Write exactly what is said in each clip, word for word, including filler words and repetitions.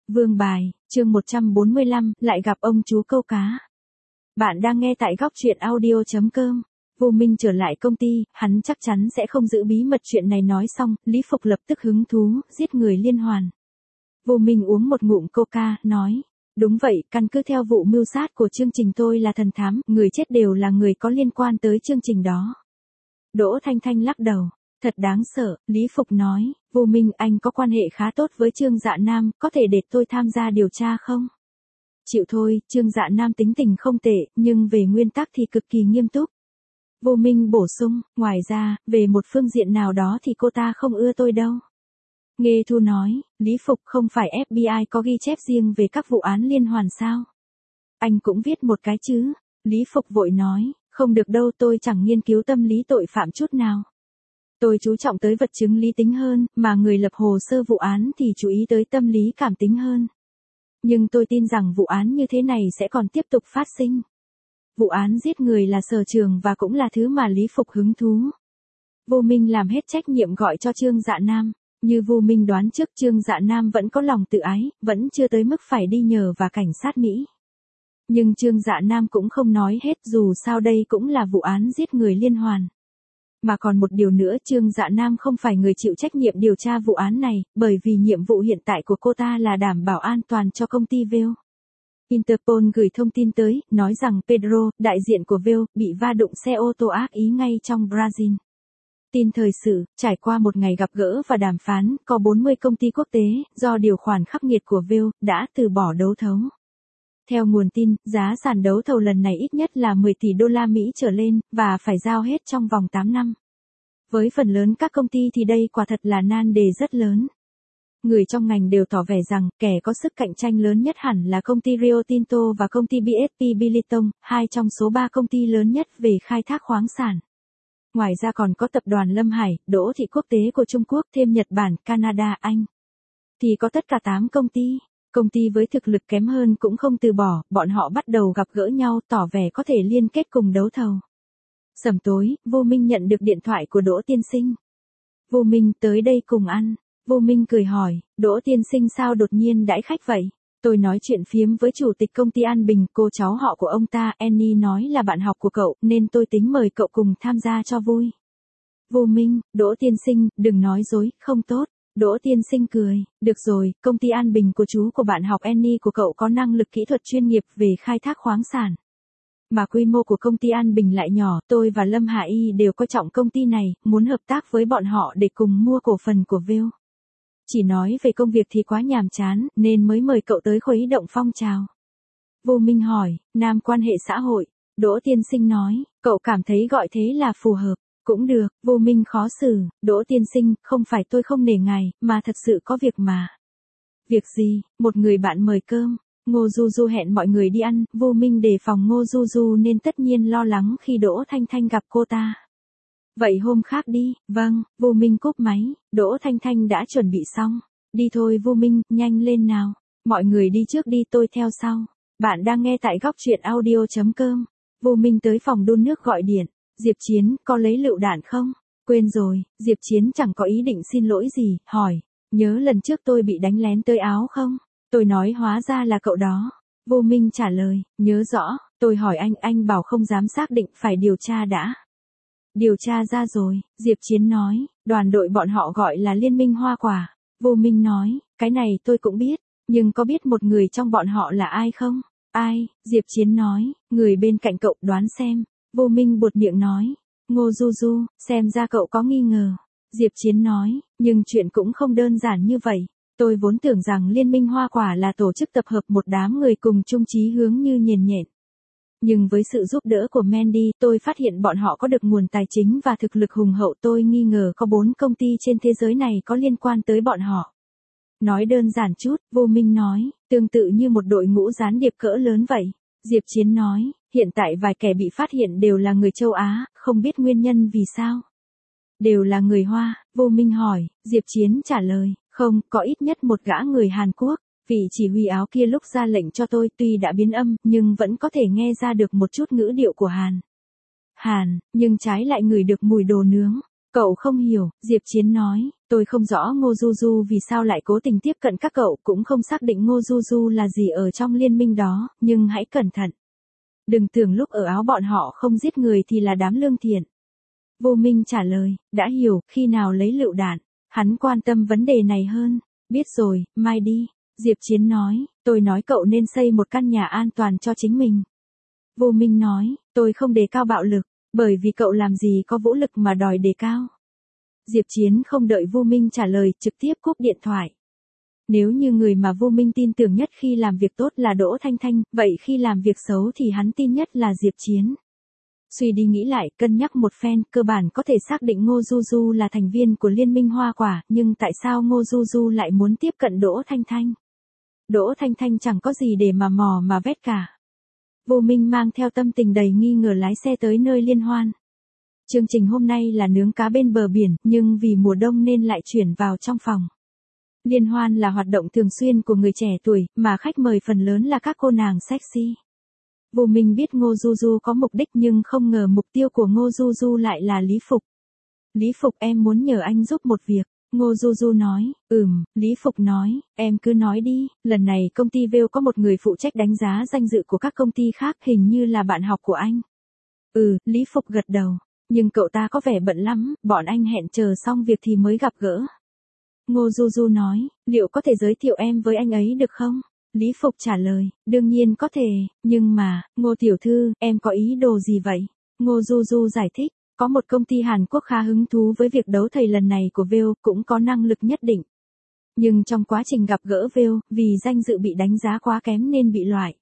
Vương bài, chương một trăm bốn mươi lăm, lại gặp ông chú câu cá. Bạn đang nghe tại góc truyện audio chấm com. Vô Minh trở lại công ty, hắn chắc chắn sẽ không giữ bí mật chuyện này. Nói xong, Lý Phục lập tức hứng thú, giết người liên hoàn. Vô Minh uống một ngụm coca, nói. Đúng vậy, căn cứ theo vụ mưu sát của chương trình tôi là thần thám, người chết đều là người có liên quan tới chương trình đó. Đỗ Thanh Thanh lắc đầu. Thật đáng sợ, Lý Phục nói, Vô Minh, anh có quan hệ khá tốt với Trương Dạ Nam, có thể để tôi tham gia điều tra không? Chịu thôi, Trương Dạ Nam tính tình không tệ, nhưng về nguyên tắc thì cực kỳ nghiêm túc. Vô Minh bổ sung, ngoài ra, về một phương diện nào đó thì cô ta không ưa tôi đâu. Nghê Thu nói, Lý Phục, không phải ép bê i có ghi chép riêng về các vụ án liên hoàn sao? Anh cũng viết một cái chứ? Lý Phục vội nói, không được đâu, tôi chẳng nghiên cứu tâm lý tội phạm chút nào. Tôi chú trọng tới vật chứng lý tính hơn, mà người lập hồ sơ vụ án thì chú ý tới tâm lý cảm tính hơn. Nhưng tôi tin rằng vụ án như thế này sẽ còn tiếp tục phát sinh. Vụ án giết người là sở trường và cũng là thứ mà Lý Phục hứng thú. Vô Minh làm hết trách nhiệm gọi cho Trương Dạ Nam. Như Vô Minh đoán trước, Trương Dạ Nam vẫn có lòng tự ái, vẫn chưa tới mức phải đi nhờ và cảnh sát Mỹ. Nhưng Trương Dạ Nam cũng không nói hết, dù sao đây cũng là vụ án giết người liên hoàn. Mà còn một điều nữa, Trương Dạ Nam không phải người chịu trách nhiệm điều tra vụ án này, bởi vì nhiệm vụ hiện tại của cô ta là đảm bảo an toàn cho công ty vê o. Interpol gửi thông tin tới, nói rằng Pedro, đại diện của vê o, bị va đụng xe ô tô ác ý ngay trong Brazil. Tin thời sự, trải qua một ngày gặp gỡ và đàm phán, có bốn mươi công ty quốc tế, do điều khoản khắc nghiệt của vê o, đã từ bỏ đấu thầu. Theo nguồn tin, giá sàn đấu thầu lần này ít nhất là mười tỷ đô la Mỹ trở lên, và phải giao hết trong vòng tám năm. Với phần lớn các công ty thì đây quả thật là nan đề rất lớn. Người trong ngành đều tỏ vẻ rằng, kẻ có sức cạnh tranh lớn nhất hẳn là công ty Rio Tinto và công ty bê ét pê Billiton, hai trong số ba công ty lớn nhất về khai thác khoáng sản. Ngoài ra còn có tập đoàn Lâm Hải, Đỗ Thị Quốc tế của Trung Quốc, thêm Nhật Bản, Canada, Anh. Thì có tất cả tám công ty. Công ty với thực lực kém hơn cũng không từ bỏ, bọn họ bắt đầu gặp gỡ nhau, tỏ vẻ có thể liên kết cùng đấu thầu. Sẩm tối, Vô Minh nhận được điện thoại của Đỗ tiên sinh. Vô Minh, tới đây cùng ăn. Vô Minh cười hỏi, Đỗ tiên sinh sao đột nhiên đãi khách vậy? Tôi nói chuyện phiếm với chủ tịch công ty An Bình, cô cháu họ của ông ta, Annie nói là bạn học của cậu, nên tôi tính mời cậu cùng tham gia cho vui. Vô Minh, Đỗ tiên sinh, đừng nói dối, không tốt. Đỗ tiên sinh cười, được rồi, công ty An Bình của chú của bạn học Annie của cậu có năng lực kỹ thuật chuyên nghiệp về khai thác khoáng sản. Mà quy mô của công ty An Bình lại nhỏ, tôi và Lâm Hạ Y đều coi trọng công ty này, muốn hợp tác với bọn họ để cùng mua cổ phần của vê o. Chỉ nói về công việc thì quá nhàm chán, nên mới mời cậu tới khuấy động phong trào. Vô Minh hỏi, nam quan hệ xã hội. Đỗ tiên sinh nói, cậu cảm thấy gọi thế là phù hợp. Cũng được, Vô Minh khó xử, Đỗ tiên sinh, không phải tôi không nể ngài, mà thật sự có việc mà. Việc gì? Một người bạn mời cơm. Ngô Du Du hẹn mọi người đi ăn, Vô Minh đề phòng Ngô Du Du nên tất nhiên lo lắng khi Đỗ Thanh Thanh gặp cô ta. Vậy hôm khác đi, vâng, Vô Minh cúp máy, Đỗ Thanh Thanh đã chuẩn bị xong. Đi thôi Vô Minh, nhanh lên nào. Mọi người đi trước đi, tôi theo sau. Bạn đang nghe tại góc truyện audio chấm com. Vô Minh tới phòng đun nước gọi điện. Diệp Chiến, có lấy lựu đạn không? Quên rồi, Diệp Chiến chẳng có ý định xin lỗi gì, hỏi. Nhớ lần trước tôi bị đánh lén tới áo không? Tôi nói hóa ra là cậu đó. Vô Minh trả lời, nhớ rõ, tôi hỏi anh, anh bảo không dám xác định, phải điều tra đã. Điều tra ra rồi, Diệp Chiến nói, đoàn đội bọn họ gọi là Liên minh Hoa Quả. Vô Minh nói, cái này tôi cũng biết, nhưng có biết một người trong bọn họ là ai không? Ai? Diệp Chiến nói, người bên cạnh cậu, đoán xem. Vô Minh buột miệng nói, Ngô Du Du, xem ra cậu có nghi ngờ. Diệp Chiến nói, nhưng chuyện cũng không đơn giản như vậy. Tôi vốn tưởng rằng Liên minh Hoa Quả là tổ chức tập hợp một đám người cùng chung chí hướng như nhền nhện. Nhưng với sự giúp đỡ của Mandy, tôi phát hiện bọn họ có được nguồn tài chính và thực lực hùng hậu. Tôi nghi ngờ có bốn công ty trên thế giới này có liên quan tới bọn họ. Nói đơn giản chút, Vô Minh nói, tương tự như một đội ngũ gián điệp cỡ lớn vậy. Diệp Chiến nói, hiện tại vài kẻ bị phát hiện đều là người châu Á, không biết nguyên nhân vì sao. Đều là người Hoa, Vô Minh hỏi, Diệp Chiến trả lời, không, có ít nhất một gã người Hàn Quốc. Vị chỉ huy áo kia lúc ra lệnh cho tôi tuy đã biến âm, nhưng vẫn có thể nghe ra được một chút ngữ điệu của Hàn. Hàn, nhưng trái lại ngửi được mùi đồ nướng. Cậu không hiểu, Diệp Chiến nói, tôi không rõ Ngô Du Du vì sao lại cố tình tiếp cận các cậu, cũng không xác định Ngô Du Du là gì ở trong liên minh đó, nhưng hãy cẩn thận. Đừng tưởng lúc ở áo bọn họ không giết người thì là đám lương thiện. Vô Minh trả lời, đã hiểu, khi nào lấy lựu đạn. Hắn quan tâm vấn đề này hơn. Biết rồi, mai đi. Diệp Chiến nói, tôi nói cậu nên xây một căn nhà an toàn cho chính mình. Vô Minh nói, tôi không đề cao bạo lực, bởi vì cậu làm gì có vũ lực mà đòi đề cao. Diệp Chiến không đợi Vô Minh trả lời, trực tiếp cúp điện thoại. Nếu như người mà Vô Minh tin tưởng nhất khi làm việc tốt là Đỗ Thanh Thanh, vậy khi làm việc xấu thì hắn tin nhất là Diệp Chiến. Suy đi nghĩ lại, cân nhắc một phen, cơ bản có thể xác định Ngô Du Du là thành viên của Liên minh Hoa Quả, nhưng tại sao Ngô Du Du lại muốn tiếp cận Đỗ Thanh Thanh? Đỗ Thanh Thanh chẳng có gì để mà mò mà vét cả. Vô Minh mang theo tâm tình đầy nghi ngờ lái xe tới nơi liên hoan. Chương trình hôm nay là nướng cá bên bờ biển, nhưng vì mùa đông nên lại chuyển vào trong phòng. Liên hoan là hoạt động thường xuyên của người trẻ tuổi, mà khách mời phần lớn là các cô nàng sexy. Vô Minh biết Ngô Du Du có mục đích nhưng không ngờ mục tiêu của Ngô Du Du lại là Lý Phục. Lý Phục, em muốn nhờ anh giúp một việc. Ngô Du Du nói, ừm, Lý Phục nói, em cứ nói đi, lần này công ty Vale có một người phụ trách đánh giá danh dự của các công ty khác, hình như là bạn học của anh. Ừ, Lý Phục gật đầu, nhưng cậu ta có vẻ bận lắm, bọn anh hẹn chờ xong việc thì mới gặp gỡ. Ngô Du Du nói, liệu có thể giới thiệu em với anh ấy được không? Lý Phục trả lời, đương nhiên có thể, nhưng mà, Ngô tiểu thư, em có ý đồ gì vậy? Ngô Du Du giải thích, có một công ty Hàn Quốc khá hứng thú với việc đấu thầy lần này của Vale, cũng có năng lực nhất định. Nhưng trong quá trình gặp gỡ Vale, vì danh dự bị đánh giá quá kém nên bị loại.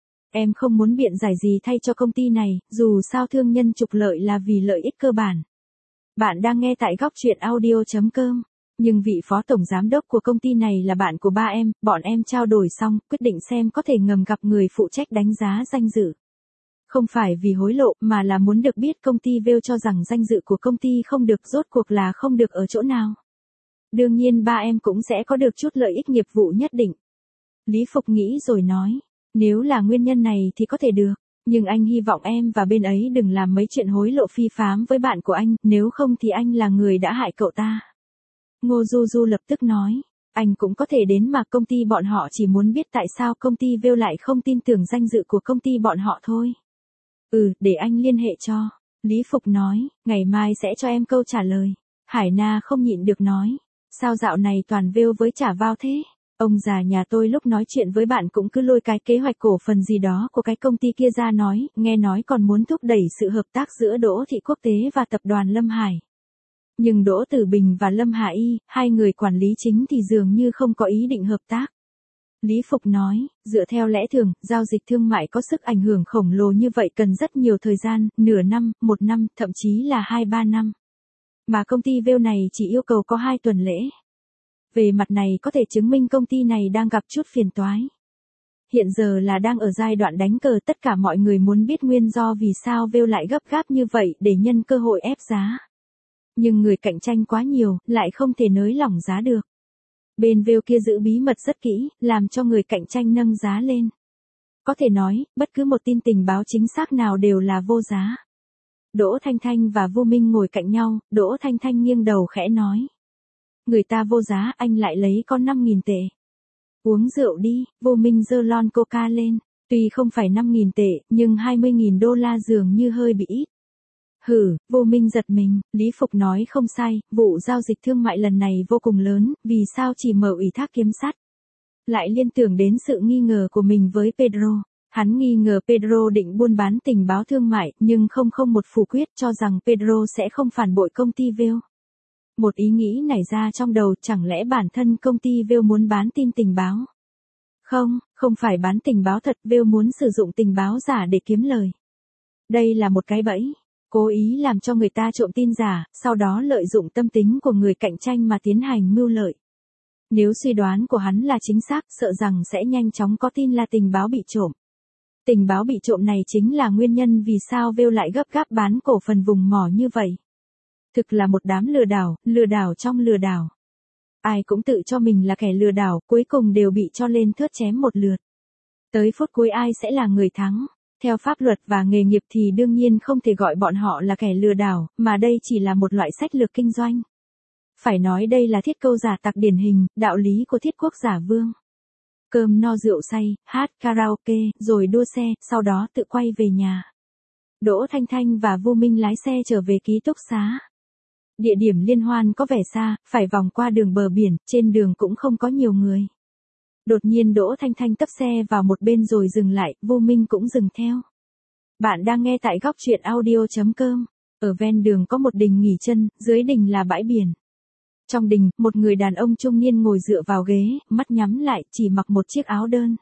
Em không muốn biện giải gì thay cho công ty này, dù sao thương nhân trục lợi là vì lợi ích cơ bản. Bạn đang nghe tại góc truyện audio chấm com. Nhưng vị phó tổng giám đốc của công ty này là bạn của ba em, bọn em trao đổi xong, quyết định xem có thể ngầm gặp người phụ trách đánh giá danh dự. Không phải vì hối lộ, mà là muốn được biết công ty Vale cho rằng danh dự của công ty không được, rốt cuộc là không được ở chỗ nào. Đương nhiên ba em cũng sẽ có được chút lợi ích nghiệp vụ nhất định. Lý Phục nghĩ rồi nói, nếu là nguyên nhân này thì có thể được, nhưng anh hy vọng em và bên ấy đừng làm mấy chuyện hối lộ phi pháp với bạn của anh, nếu không thì anh là người đã hại cậu ta. Ngô Du Du lập tức nói, anh cũng có thể đến mà công ty bọn họ chỉ muốn biết tại sao công ty Vale lại không tin tưởng danh dự của công ty bọn họ thôi. Ừ, để anh liên hệ cho. Lý Phục nói, ngày mai sẽ cho em câu trả lời. Hải Na không nhịn được nói, sao dạo này toàn Vale với trả vào thế? Ông già nhà tôi lúc nói chuyện với bạn cũng cứ lôi cái kế hoạch cổ phần gì đó của cái công ty kia ra nói, nghe nói còn muốn thúc đẩy sự hợp tác giữa Đỗ Thị Quốc tế và tập đoàn Lâm Hải. Nhưng Đỗ Tử Bình và Lâm Hạ Y, hai người quản lý chính thì dường như không có ý định hợp tác. Lý Phục nói, dựa theo lẽ thường, giao dịch thương mại có sức ảnh hưởng khổng lồ như vậy cần rất nhiều thời gian, nửa năm, một năm, thậm chí là hai ba năm. Mà công ty Vale này chỉ yêu cầu có hai tuần lễ. Về mặt này có thể chứng minh công ty này đang gặp chút phiền toái. Hiện giờ là đang ở giai đoạn đánh cờ, tất cả mọi người muốn biết nguyên do vì sao Vale lại gấp gáp như vậy để nhân cơ hội ép giá. Nhưng người cạnh tranh quá nhiều, lại không thể nới lỏng giá được. Bên Vale kia giữ bí mật rất kỹ, làm cho người cạnh tranh nâng giá lên. Có thể nói, bất cứ một tin tình báo chính xác nào đều là vô giá. Đỗ Thanh Thanh và Vô Minh ngồi cạnh nhau, Đỗ Thanh Thanh nghiêng đầu khẽ nói. Người ta vô giá, anh lại lấy con năm nghìn tệ. Uống rượu đi, Vô Minh giơ lon coca lên. Tuy không phải năm nghìn tệ, nhưng hai mươi nghìn đô la dường như hơi bị ít. Hử, Vô Minh giật mình, Lý Phục nói không sai, vụ giao dịch thương mại lần này vô cùng lớn, vì sao chỉ mở ủy thác kiếm sắt. Lại liên tưởng đến sự nghi ngờ của mình với Pedro. Hắn nghi ngờ Pedro định buôn bán tình báo thương mại, nhưng không không một phủ quyết cho rằng Pedro sẽ không phản bội công ty Vale. Một ý nghĩ nảy ra trong đầu, chẳng lẽ bản thân công ty Vale muốn bán tin tình báo? Không, không phải bán tình báo thật, Vale muốn sử dụng tình báo giả để kiếm lời. Đây là một cái bẫy. Cố ý làm cho người ta trộm tin giả, sau đó lợi dụng tâm tính của người cạnh tranh mà tiến hành mưu lợi. Nếu suy đoán của hắn là chính xác, sợ rằng sẽ nhanh chóng có tin là tình báo bị trộm. Tình báo bị trộm này chính là nguyên nhân vì sao Vale lại gấp gáp bán cổ phần vùng mỏ như vậy. Thực là một đám lừa đảo, lừa đảo trong lừa đảo. Ai cũng tự cho mình là kẻ lừa đảo, cuối cùng đều bị cho lên thớt chém một lượt. Tới phút cuối ai sẽ là người thắng? Theo pháp luật và nghề nghiệp thì đương nhiên không thể gọi bọn họ là kẻ lừa đảo, mà đây chỉ là một loại sách lược kinh doanh. Phải nói đây là thiết câu giả tặc điển hình, đạo lý của thiết quốc giả vương. Cơm no rượu say, hát karaoke, rồi đua xe, sau đó tự quay về nhà. Đỗ Thanh Thanh và Vô Minh lái xe trở về ký túc xá. Địa điểm liên hoan có vẻ xa, phải vòng qua đường bờ biển, trên đường cũng không có nhiều người. Đột nhiên Đỗ Thanh Thanh tấp xe vào một bên rồi dừng lại, Vô Minh cũng dừng theo. Bạn đang nghe tại góc truyện audio.com. Ở ven đường có một đình nghỉ chân, dưới đình là bãi biển. Trong đình, một người đàn ông trung niên ngồi dựa vào ghế, mắt nhắm lại, chỉ mặc một chiếc áo đơn.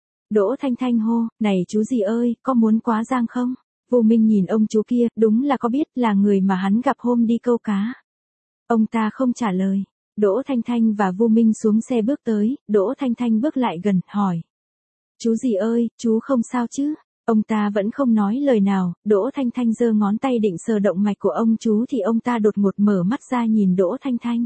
Đỗ Thanh Thanh hô, này chú gì ơi, có muốn quá giang không? Vô Minh nhìn ông chú kia, đúng là có biết là người mà hắn gặp hôm đi câu cá. Ông ta không trả lời. Đỗ Thanh Thanh và Vô Minh xuống xe bước tới, Đỗ Thanh Thanh bước lại gần, hỏi. Chú gì ơi, chú không sao chứ? Ông ta vẫn không nói lời nào, Đỗ Thanh Thanh giơ ngón tay định sờ động mạch của ông chú thì ông ta đột ngột mở mắt ra nhìn Đỗ Thanh Thanh.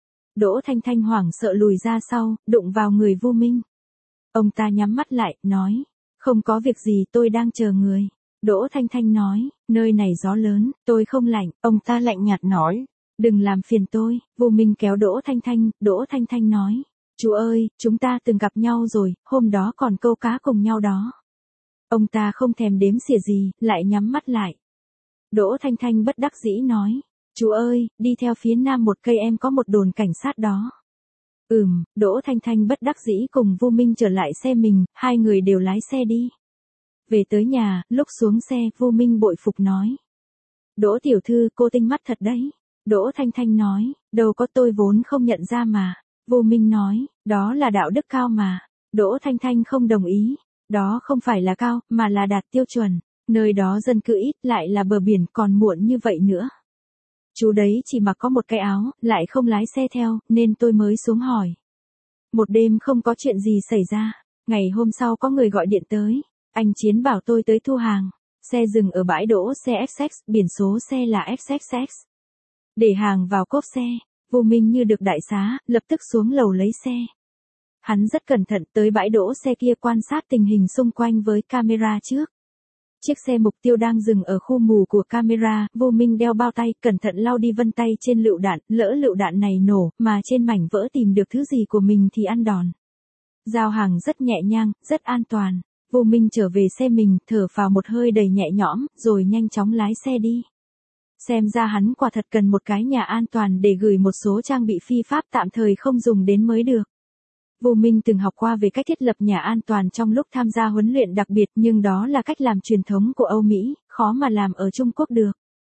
Đỗ Thanh Thanh hoảng sợ lùi ra sau, đụng vào người Vô Minh. Ông ta nhắm mắt lại, nói. Không có việc gì, tôi đang chờ người. Đỗ Thanh Thanh nói, nơi này gió lớn, tôi không lạnh. Ông ta lạnh nhạt nói, đừng làm phiền tôi. Vô Minh kéo Đỗ Thanh Thanh, Đỗ Thanh Thanh nói, chú ơi, chúng ta từng gặp nhau rồi, hôm đó còn câu cá cùng nhau đó. Ông ta không thèm đếm xỉa gì, lại nhắm mắt lại. Đỗ Thanh Thanh bất đắc dĩ nói, chú ơi, đi theo phía nam một cây em có một đồn cảnh sát đó. Ừm, Đỗ Thanh Thanh bất đắc dĩ cùng Vô Minh trở lại xe mình, hai người đều lái xe đi. Về tới nhà, lúc xuống xe, Vô Minh bội phục nói. Đỗ tiểu thư, cô tinh mắt thật đấy. Đỗ Thanh Thanh nói, đâu có, tôi vốn không nhận ra mà. Vô Minh nói, đó là đạo đức cao mà. Đỗ Thanh Thanh không đồng ý. Đó không phải là cao, mà là đạt tiêu chuẩn. Nơi đó dân cư ít, lại là bờ biển, còn muộn như vậy nữa. Chú đấy chỉ mặc có một cái áo, lại không lái xe theo, nên tôi mới xuống hỏi. Một đêm không có chuyện gì xảy ra. Ngày hôm sau có người gọi điện tới. Anh Chiến bảo tôi tới thu hàng. Xe dừng ở bãi đỗ xe ép ích, biển số xe là ép ích ích. Để hàng vào cốp xe, Vô Minh như được đại xá, lập tức xuống lầu lấy xe. Hắn rất cẩn thận tới bãi đỗ xe kia quan sát tình hình xung quanh với camera trước. Chiếc xe mục tiêu đang dừng ở khu mù của camera, Vô Minh đeo bao tay, cẩn thận lau đi vân tay trên lựu đạn, lỡ lựu đạn này nổ, mà trên mảnh vỡ tìm được thứ gì của mình thì ăn đòn. Giao hàng rất nhẹ nhàng, rất an toàn. Vô Minh trở về xe mình, thở phào một hơi đầy nhẹ nhõm, rồi nhanh chóng lái xe đi. Xem ra hắn quả thật cần một cái nhà an toàn để gửi một số trang bị phi pháp tạm thời không dùng đến mới được. Vô Minh từng học qua về cách thiết lập nhà an toàn trong lúc tham gia huấn luyện đặc biệt, nhưng đó là cách làm truyền thống của Âu Mỹ, khó mà làm ở Trung Quốc được.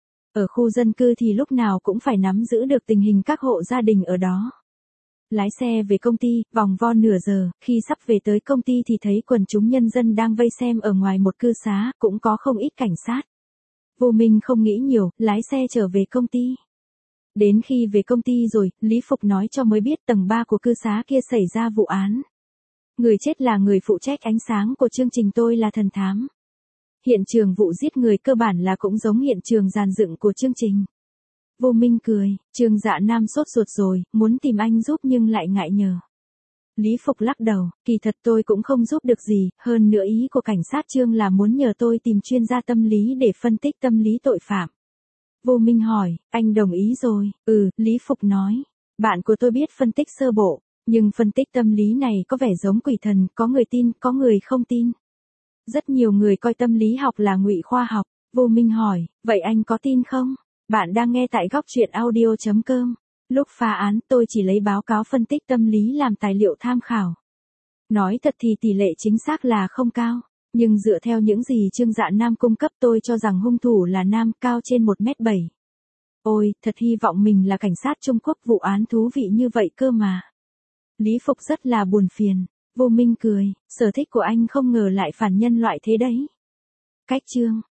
Ở khu dân cư thì lúc nào cũng phải nắm giữ được tình hình các hộ gia đình ở đó. Lái xe về công ty, vòng vo nửa giờ, khi sắp về tới công ty thì thấy quần chúng nhân dân đang vây xem ở ngoài một cư xá, cũng có không ít cảnh sát. Vô Minh không nghĩ nhiều, lái xe trở về công ty. Đến khi về công ty rồi, Lý Phục nói cho mới biết tầng ba của cư xá kia xảy ra vụ án. Người chết là người phụ trách ánh sáng của chương trình Tôi là Thần Thám. Hiện trường vụ giết người cơ bản là cũng giống hiện trường dàn dựng của chương trình. Vô Minh cười, Trương Dạ Nam sốt ruột rồi, muốn tìm anh giúp nhưng lại ngại nhờ. Lý Phục lắc đầu, kỳ thật tôi cũng không giúp được gì, hơn nữa ý của cảnh sát Trương là muốn nhờ tôi tìm chuyên gia tâm lý để phân tích tâm lý tội phạm. Vô Minh hỏi, anh đồng ý rồi? Ừ, Lý Phục nói. Bạn của tôi biết phân tích sơ bộ, nhưng phân tích tâm lý này có vẻ giống quỷ thần, có người tin, có người không tin. Rất nhiều người coi tâm lý học là ngụy khoa học. Vô Minh hỏi, vậy anh có tin không? Bạn đang nghe tại góc truyện audio.com. Lúc phá án tôi chỉ lấy báo cáo phân tích tâm lý làm tài liệu tham khảo. Nói thật thì tỷ lệ chính xác là không cao. Nhưng dựa theo những gì Trương Dạ Nam cung cấp tôi cho rằng hung thủ là nam, cao trên một mét bảy. Ôi, thật hy vọng mình là cảnh sát Trung Quốc, vụ án thú vị như vậy cơ mà. Lý Phục rất là buồn phiền. Vô Minh cười, sở thích của anh không ngờ lại phản nhân loại thế đấy. Cách chương.